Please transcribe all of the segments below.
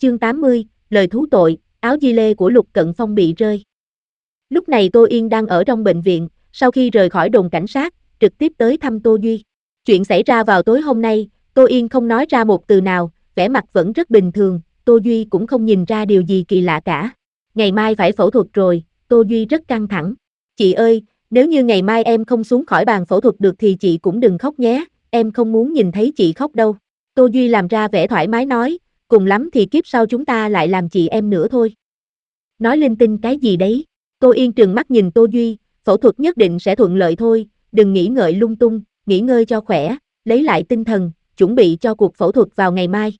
Chương 80, lời thú tội, áo di lê của Lục Cận Phong bị rơi. Lúc này Tô Yên đang ở trong bệnh viện, sau khi rời khỏi đồn cảnh sát, trực tiếp tới thăm Tô Duy. Chuyện xảy ra vào tối hôm nay, Tô Yên không nói ra một từ nào, vẻ mặt vẫn rất bình thường, Tô Duy cũng không nhìn ra điều gì kỳ lạ cả. Ngày mai phải phẫu thuật rồi, Tô Duy rất căng thẳng. Chị ơi, nếu như ngày mai em không xuống khỏi bàn phẫu thuật được thì chị cũng đừng khóc nhé, em không muốn nhìn thấy chị khóc đâu. Tô Duy làm ra vẻ thoải mái nói, cùng lắm thì kiếp sau chúng ta lại làm chị em nữa thôi. Nói linh tinh cái gì đấy? Tô Yên trừng mắt nhìn Tô Duy, phẫu thuật nhất định sẽ thuận lợi thôi, đừng nghĩ ngợi lung tung, nghỉ ngơi cho khỏe, lấy lại tinh thần, chuẩn bị cho cuộc phẫu thuật vào ngày mai.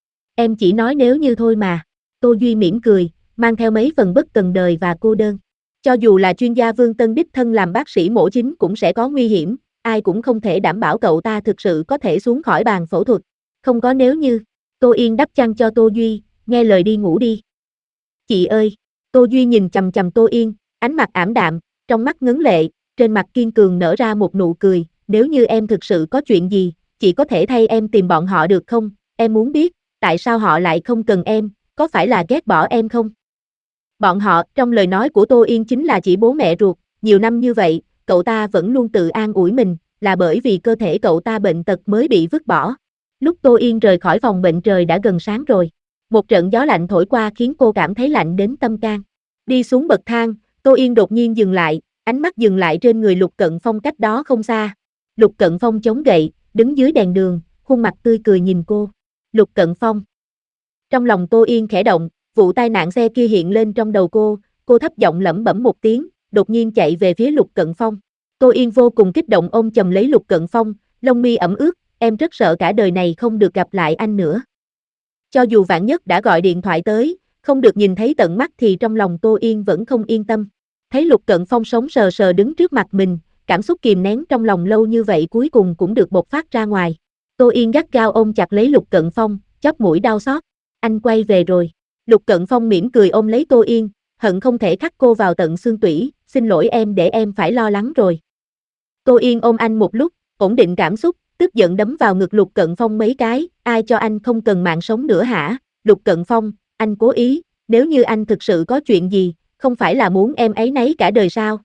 Em chỉ nói nếu như thôi mà. Tô Duy mỉm cười, mang theo mấy phần bất cần đời và cô đơn. Cho dù là chuyên gia Vương Tân đích thân làm bác sĩ mổ chính cũng sẽ có nguy hiểm, ai cũng không thể đảm bảo cậu ta thực sự có thể xuống khỏi bàn phẫu thuật. Không có nếu như. Tô Yên đắp chăn cho Tô Duy, nghe lời đi ngủ đi. Chị ơi! Tô Duy nhìn chằm chằm Tô Yên, ánh mặt ảm đạm, trong mắt ngấn lệ, trên mặt kiên cường nở ra một nụ cười, nếu như em thực sự có chuyện gì, chị có thể thay em tìm bọn họ được không? Em muốn biết, tại sao họ lại không cần em, có phải là ghét bỏ em không? Bọn họ, trong lời nói của Tô Yên chính là chỉ bố mẹ ruột, nhiều năm như vậy, cậu ta vẫn luôn tự an ủi mình, là bởi vì cơ thể cậu ta bệnh tật mới bị vứt bỏ. Lúc Tô Yên rời khỏi phòng bệnh trời đã gần sáng rồi. Một trận gió lạnh thổi qua khiến cô cảm thấy lạnh đến tâm can. Đi xuống bậc thang, Tô Yên đột nhiên dừng lại, ánh mắt dừng lại trên người Lục Cận Phong cách đó không xa. Lục Cận Phong chống gậy, đứng dưới đèn đường, khuôn mặt tươi cười nhìn cô. Lục Cận Phong. Trong lòng Tô Yên khẽ động, vụ tai nạn xe kia hiện lên trong đầu cô thấp giọng lẩm bẩm một tiếng, đột nhiên chạy về phía Lục Cận Phong. Tô Yên vô cùng kích động ôm chầm lấy Lục Cận Phong, lông mi ẩm ướt, em rất sợ cả đời này không được gặp lại anh nữa. Cho dù Vạn Nhất đã gọi điện thoại tới, không được nhìn thấy tận mắt thì trong lòng Tô Yên vẫn không yên tâm. Thấy Lục Cận Phong sống sờ sờ đứng trước mặt mình, cảm xúc kìm nén trong lòng lâu như vậy cuối cùng cũng được bộc phát ra ngoài. Tô Yên gắt gao ôm chặt lấy Lục Cận Phong, chóp mũi đau xót. Anh quay về rồi. Lục Cận Phong mỉm cười ôm lấy Tô Yên, hận không thể khắc cô vào tận xương tủy, xin lỗi em để em phải lo lắng rồi. Tô Yên ôm anh một lúc, ổn định cảm xúc, tức giận đấm vào ngực Lục Cận Phong mấy cái, ai cho anh không cần mạng sống nữa hả? Lục Cận Phong, anh cố ý, nếu như anh thực sự có chuyện gì, không phải là muốn em áy náy cả đời sao?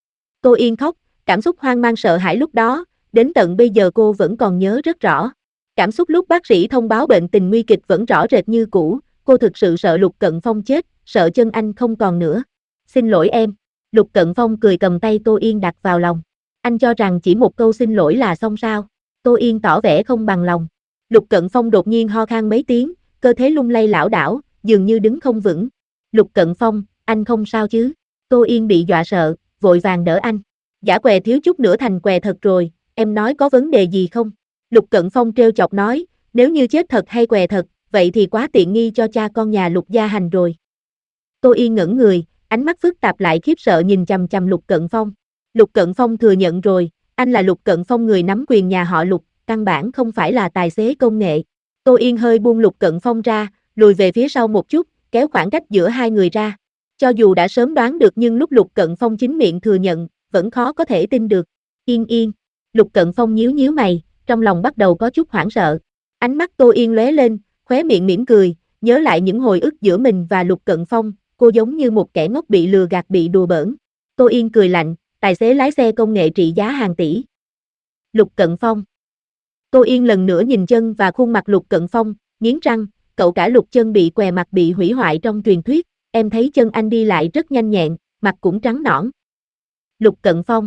Tô Yên khóc, cảm xúc hoang mang sợ hãi lúc đó, đến tận bây giờ cô vẫn còn nhớ rất rõ. Cảm xúc lúc bác sĩ thông báo bệnh tình nguy kịch vẫn rõ rệt như cũ, cô thực sự sợ Lục Cận Phong chết, sợ chân anh không còn nữa. Xin lỗi em. Lục Cận Phong cười cầm tay Tô Yên đặt vào lòng. Anh cho rằng chỉ một câu xin lỗi là xong sao? Tô Yên tỏ vẻ không bằng lòng. Lục Cận Phong đột nhiên ho khan mấy tiếng, cơ thể lung lay lảo đảo, dường như đứng không vững. Lục Cận Phong, anh không sao chứ? Tô Yên bị dọa sợ, vội vàng đỡ anh. Giả què thiếu chút nữa thành què thật rồi, em nói có vấn đề gì không? Lục Cận Phong trêu chọc nói, nếu như chết thật hay què thật, vậy thì quá tiện nghi cho cha con nhà Lục Gia Hành rồi. Tô Yên ngẩn người, ánh mắt phức tạp lại khiếp sợ nhìn chằm chằm Lục Cận Phong. Lục Cận Phong thừa nhận rồi, anh là Lục Cận Phong người nắm quyền nhà họ Lục, căn bản không phải là tài xế công nghệ. Tô Yên hơi buông Lục Cận Phong ra, lùi về phía sau một chút, kéo khoảng cách giữa hai người ra. Cho dù đã sớm đoán được nhưng lúc Lục Cận Phong chính miệng thừa nhận, vẫn khó có thể tin được. Yên. Lục Cận Phong nhíu nhíu mày, trong lòng bắt đầu có chút hoảng sợ. Ánh mắt Tô Yên lóe lên, khóe miệng mỉm cười, nhớ lại những hồi ức giữa mình và Lục Cận Phong, cô giống như một kẻ ngốc bị lừa gạt bị đùa bỡn. Tô Yên cười lạnh, tài xế lái xe công nghệ trị giá hàng tỷ. Lục Cận Phong. Tô Yên lần nữa nhìn chân và khuôn mặt Lục Cận Phong, nghiến răng, cậu cả Lục chân bị què mặt bị hủy hoại trong truyền thuyết, em thấy chân anh đi lại rất nhanh nhẹn, mặt cũng trắng nõn. Lục Cận Phong.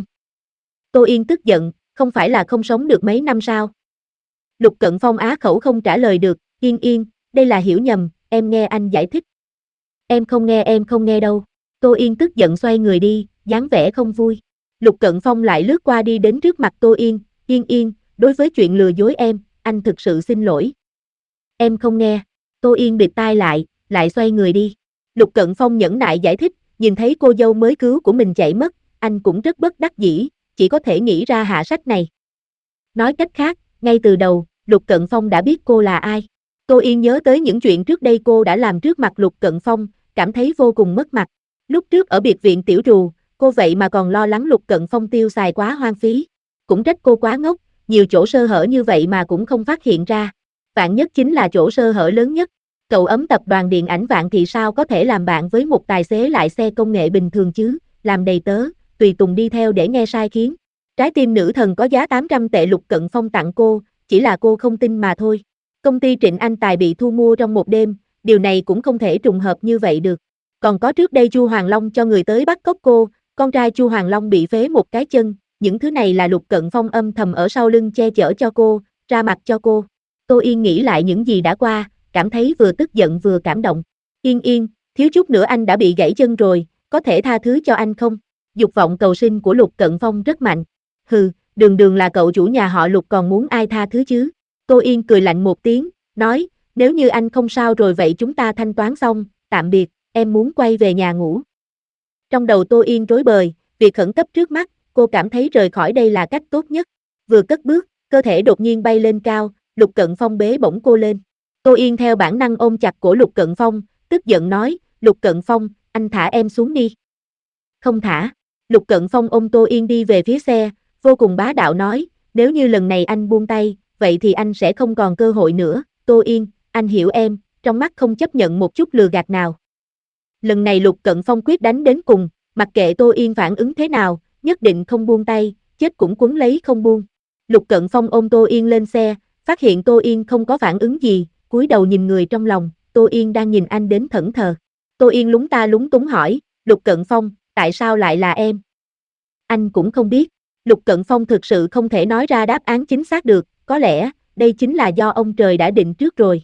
Tô Yên tức giận, không phải là không sống được mấy năm sao? Lục Cận Phong á khẩu không trả lời được, Yên, đây là hiểu nhầm, em nghe anh giải thích. Em không nghe đâu. Tô Yên tức giận xoay người đi, dáng vẻ không vui. Lục Cận Phong lại lướt qua đi đến trước mặt Tô Yên, Yên, đối với chuyện lừa dối em, anh thực sự xin lỗi. Em không nghe. Tô Yên bịt tai lại xoay người đi. Lục Cận Phong nhẫn nại giải thích, nhìn thấy cô dâu mới cứu của mình chạy mất, anh cũng rất bất đắc dĩ, chỉ có thể nghĩ ra hạ sách này. Nói cách khác, ngay từ đầu, Lục Cận Phong đã biết cô là ai. Tô Yên nhớ tới những chuyện trước đây cô đã làm trước mặt Lục Cận Phong, cảm thấy vô cùng mất mặt. Lúc trước ở biệt viện Tiểu Trù, cô vậy mà còn lo lắng Lục Cận Phong tiêu xài quá hoang phí. Cũng trách cô quá ngốc, nhiều chỗ sơ hở như vậy mà cũng không phát hiện ra. Vạn Nhất chính là chỗ sơ hở lớn nhất. Cậu ấm tập đoàn điện ảnh Vạn Thị sao có thể làm bạn với một tài xế lại xe công nghệ bình thường chứ, làm đầy tớ, tùy tùng đi theo để nghe sai khiến. Trái tim nữ thần có giá 800 tệ Lục Cận Phong tặng cô, chỉ là cô không tin mà thôi. Công ty Trịnh Anh Tài bị thu mua trong một đêm, điều này cũng không thể trùng hợp như vậy được. Còn có trước đây Chu Hoàng Long cho người tới bắt cóc cô, con trai Chu Hoàng Long bị phế một cái chân, những thứ này là Lục Cận Phong âm thầm ở sau lưng che chở cho cô, ra mặt cho cô. Tô Yên nghĩ lại những gì đã qua, cảm thấy vừa tức giận vừa cảm động. Yên Yên, thiếu chút nữa anh đã bị gãy chân rồi, có thể tha thứ cho anh không? Dục vọng cầu sinh của Lục Cận Phong rất mạnh. Hừ, đường đường là cậu chủ nhà họ Lục còn muốn ai tha thứ chứ? Tô Yên cười lạnh một tiếng, nói, nếu như anh không sao rồi vậy chúng ta thanh toán xong, tạm biệt, em muốn quay về nhà ngủ. Trong đầu Tô Yên rối bời, việc khẩn cấp trước mắt, cô cảm thấy rời khỏi đây là cách tốt nhất. Vừa cất bước, cơ thể đột nhiên bay lên cao, Lục Cận Phong bế bổng cô lên. Tô Yên theo bản năng ôm chặt cổ Lục Cận Phong, tức giận nói, Lục Cận Phong, anh thả em xuống đi. Không thả. Lục Cận Phong ôm Tô Yên đi về phía xe, vô cùng bá đạo nói, nếu như lần này anh buông tay, vậy thì anh sẽ không còn cơ hội nữa. Tô Yên, anh hiểu em, trong mắt không chấp nhận một chút lừa gạt nào. Lần này Lục Cận Phong quyết đánh đến cùng, mặc kệ Tô Yên phản ứng thế nào, nhất định không buông tay, chết cũng quấn lấy không buông. Lục Cận Phong ôm Tô Yên lên xe, phát hiện Tô Yên không có phản ứng gì, cúi đầu nhìn người trong lòng, Tô Yên đang nhìn anh đến thẫn thờ. Tô Yên lúng ta lúng túng hỏi, Lục Cận Phong, tại sao lại là em? Anh cũng không biết. Lục Cận Phong thực sự không thể nói ra đáp án chính xác được, có lẽ, đây chính là do ông trời đã định trước rồi.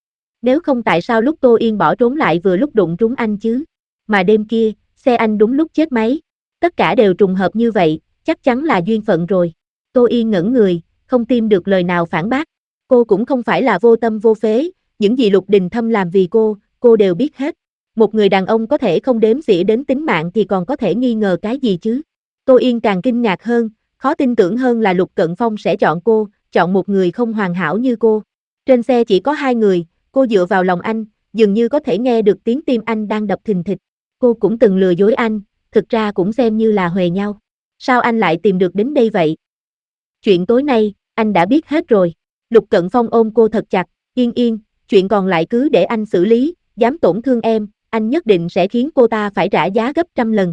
Nếu không tại sao lúc Tô Yên bỏ trốn lại vừa lúc đụng trúng anh chứ? Mà đêm kia, xe anh đúng lúc chết máy. Tất cả đều trùng hợp như vậy, chắc chắn là duyên phận rồi. Tô Yên ngẩn người, không tìm được lời nào phản bác. Cô cũng không phải là vô tâm vô phế, những gì Lục Đình Thâm làm vì cô đều biết hết. Một người đàn ông có thể không đếm xỉa đến tính mạng thì còn có thể nghi ngờ cái gì chứ? Tô Yên càng kinh ngạc hơn, khó tin tưởng hơn là Lục Cận Phong sẽ chọn cô, chọn một người không hoàn hảo như cô. Trên xe chỉ có hai người, cô dựa vào lòng anh, dường như có thể nghe được tiếng tim anh đang đập thình thịch. Cô cũng từng lừa dối anh, thực ra cũng xem như là huề nhau. Sao anh lại tìm được đến đây vậy? Chuyện tối nay, anh đã biết hết rồi. Lục Cận Phong ôm cô thật chặt, Yên Yên, chuyện còn lại cứ để anh xử lý, dám tổn thương em, anh nhất định sẽ khiến cô ta phải trả giá gấp trăm lần.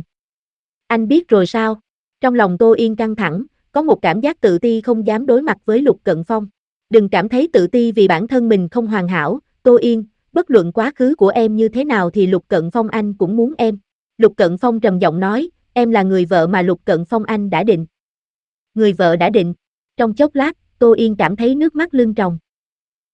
Anh biết rồi sao? Trong lòng Tô Yên căng thẳng, có một cảm giác tự ti không dám đối mặt với Lục Cận Phong. Đừng cảm thấy tự ti vì bản thân mình không hoàn hảo, Tô Yên, bất luận quá khứ của em như thế nào thì Lục Cận Phong anh cũng muốn em. Lục Cận Phong trầm giọng nói, em là người vợ mà Lục Cận Phong anh đã định. Người vợ đã định. Trong chốc lát, Tô Yên cảm thấy nước mắt lưng tròng.